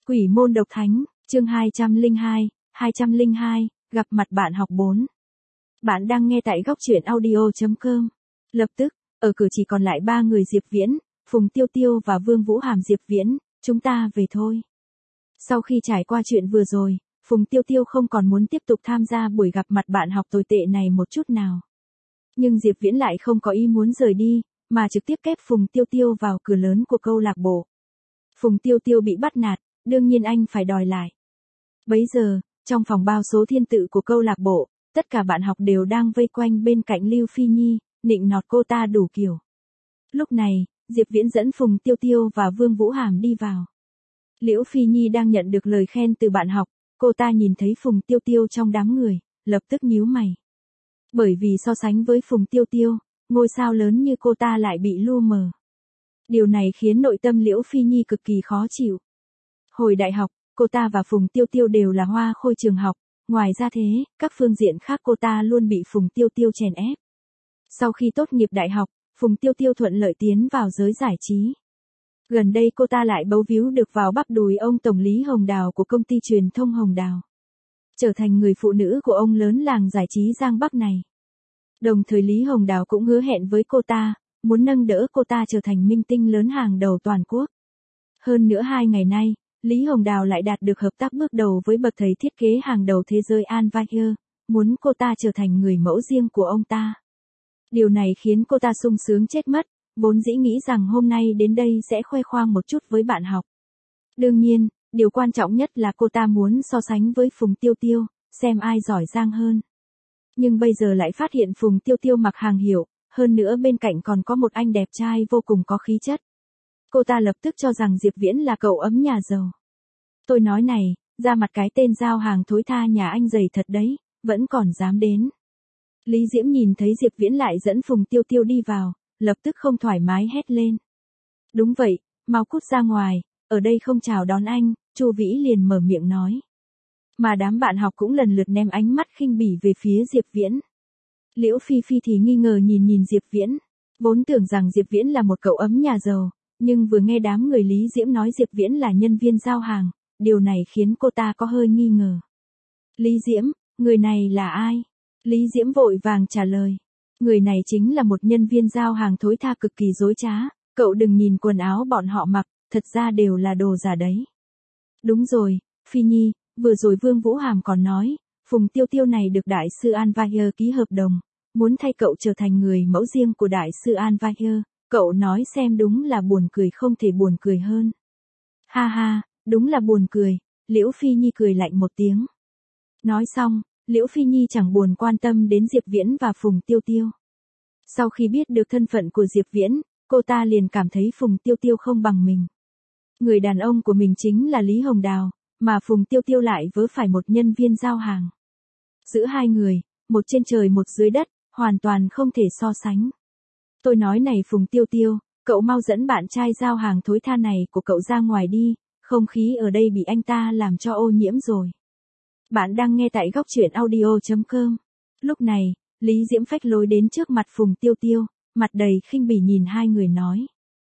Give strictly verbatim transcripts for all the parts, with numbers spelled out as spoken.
Quỷ môn độc thánh, chương hai trăm lẻ hai, hai trăm lẻ hai, gặp mặt bạn học bốn. Bạn đang nghe tại góc truyện audio chấm com. Lập tức, ở cửa chỉ còn lại ba người Diệp Viễn, Phùng Tiêu Tiêu và Vương Vũ Hàm. Diệp Viễn, chúng ta về thôi. Sau khi trải qua chuyện vừa rồi, Phùng Tiêu Tiêu không còn muốn tiếp tục tham gia buổi gặp mặt bạn học tồi tệ này một chút nào. Nhưng Diệp Viễn lại không có ý muốn rời đi, mà trực tiếp kép Phùng Tiêu Tiêu vào cửa lớn của câu lạc bộ. Phùng Tiêu Tiêu bị bắt nạt, đương nhiên anh phải đòi lại. Bấy giờ, trong phòng bao số thiên tự của câu lạc bộ, tất cả bạn học đều đang vây quanh bên cạnh Lưu Phi Nhi, nịnh nọt cô ta đủ kiểu. Lúc này, Diệp Viễn dẫn Phùng Tiêu Tiêu và Vương Vũ Hàm đi vào. Liễu Phi Nhi đang nhận được lời khen từ bạn học, cô ta nhìn thấy Phùng Tiêu Tiêu trong đám người, lập tức nhíu mày. Bởi vì so sánh với Phùng Tiêu Tiêu, ngôi sao lớn như cô ta lại bị lu mờ. Điều này khiến nội tâm Liễu Phi Nhi cực kỳ khó chịu. Hồi đại học, cô ta và Phùng Tiêu Tiêu đều là hoa khôi trường học, ngoài ra thế, các phương diện khác cô ta luôn bị Phùng Tiêu Tiêu chèn ép. Sau khi tốt nghiệp đại học, Phùng Tiêu Tiêu thuận lợi tiến vào giới giải trí. Gần đây cô ta lại bấu víu được vào bắp đùi ông Tổng Lý Hồng Đào của công ty truyền thông Hồng Đào. Trở thành người phụ nữ của ông lớn làng giải trí Giang Bắc này. Đồng thời Lý Hồng Đào cũng hứa hẹn với cô ta, muốn nâng đỡ cô ta trở thành minh tinh lớn hàng đầu toàn quốc. Hơn nữa hai ngày nay, Lý Hồng Đào lại đạt được hợp tác bước đầu với bậc thầy thiết kế hàng đầu thế giới An Vayer, muốn cô ta trở thành người mẫu riêng của ông ta. Điều này khiến cô ta sung sướng chết mất, vốn dĩ nghĩ rằng hôm nay đến đây sẽ khoe khoang một chút với bạn học. Đương nhiên, điều quan trọng nhất là cô ta muốn so sánh với Phùng Tiêu Tiêu, xem ai giỏi giang hơn. Nhưng bây giờ lại phát hiện Phùng Tiêu Tiêu mặc hàng hiệu, hơn nữa bên cạnh còn có một anh đẹp trai vô cùng có khí chất. Cô ta lập tức cho rằng Diệp Viễn là cậu ấm nhà giàu. Tôi nói này, ra mặt cái tên giao hàng thối tha nhà anh dày thật đấy, vẫn còn dám đến. Lý Diễm nhìn thấy Diệp Viễn lại dẫn Phùng Tiêu Tiêu đi vào, lập tức không thoải mái hét lên. Đúng vậy, mau cút ra ngoài, ở đây không chào đón anh, Chu Vĩ liền mở miệng nói. Mà đám bạn học cũng lần lượt ném ánh mắt khinh bỉ về phía Diệp Viễn. Liễu Phi Phi thì nghi ngờ nhìn nhìn Diệp Viễn, vốn tưởng rằng Diệp Viễn là một cậu ấm nhà giàu, nhưng vừa nghe đám người Lý Diễm nói Diệp Viễn là nhân viên giao hàng, điều này khiến cô ta có hơi nghi ngờ. Lý Diễm, người này là ai? Lý Diễm vội vàng trả lời. Người này chính là một nhân viên giao hàng thối tha cực kỳ dối trá, cậu đừng nhìn quần áo bọn họ mặc, thật ra đều là đồ giả đấy. Đúng rồi, Phi Nhi, vừa rồi Vương Vũ Hàm còn nói, Phùng Tiêu Tiêu này được Đại sư An Vayer ký hợp đồng, muốn thay cậu trở thành người mẫu riêng của Đại sư An Vayer, cậu nói xem đúng là buồn cười không thể buồn cười hơn. Ha ha, đúng là buồn cười, Liễu Phi Nhi cười lạnh một tiếng. Nói xong, Liễu Phi Nhi chẳng buồn quan tâm đến Diệp Viễn và Phùng Tiêu Tiêu. Sau khi biết được thân phận của Diệp Viễn, cô ta liền cảm thấy Phùng Tiêu Tiêu không bằng mình. Người đàn ông của mình chính là Lý Hồng Đào, mà Phùng Tiêu Tiêu lại vớ phải một nhân viên giao hàng. Giữa hai người, một trên trời một dưới đất, hoàn toàn không thể so sánh. Tôi nói này Phùng Tiêu Tiêu, cậu mau dẫn bạn trai giao hàng thối tha này của cậu ra ngoài đi, không khí ở đây bị anh ta làm cho ô nhiễm rồi. Bạn đang nghe tại góc truyện audio chấm com. Lúc này, Lý Diễm phách lối đến trước mặt Phùng Tiêu Tiêu, mặt đầy khinh bỉ nhìn hai người nói.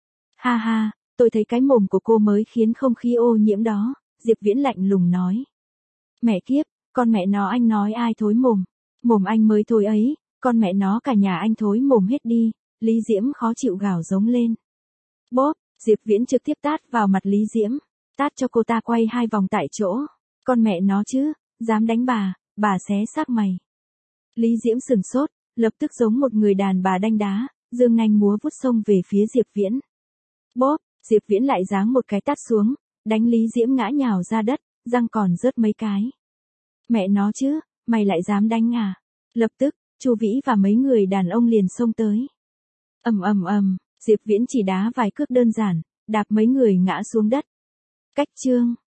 Ha ha, tôi thấy cái mồm của cô mới khiến không khí ô nhiễm đó, Diệp Viễn lạnh lùng nói. Mẹ kiếp, con mẹ nó anh nói ai thối mồm, mồm anh mới thối ấy, con mẹ nó cả nhà anh thối mồm hết đi, Lý Diễm khó chịu gào giống lên. Bốp, Diệp Viễn trực tiếp tát vào mặt Lý Diễm, tát cho cô ta quay hai vòng tại chỗ, con mẹ nó chứ, dám đánh bà, bà xé xác mày. Lý Diễm sừng sốt, lập tức giống một người đàn bà đanh đá, giương nanh múa vuốt xông về phía Diệp Viễn. Bốp, Diệp Viễn lại giáng một cái tát xuống, đánh Lý Diễm ngã nhào ra đất, răng còn rớt mấy cái. Mẹ nó chứ, mày lại dám đánh à? Lập tức, Chu Vĩ và mấy người đàn ông liền xông tới. Ầm ầm ầm, Diệp Viễn chỉ đá vài cước đơn giản, đạp mấy người ngã xuống đất. Cách chương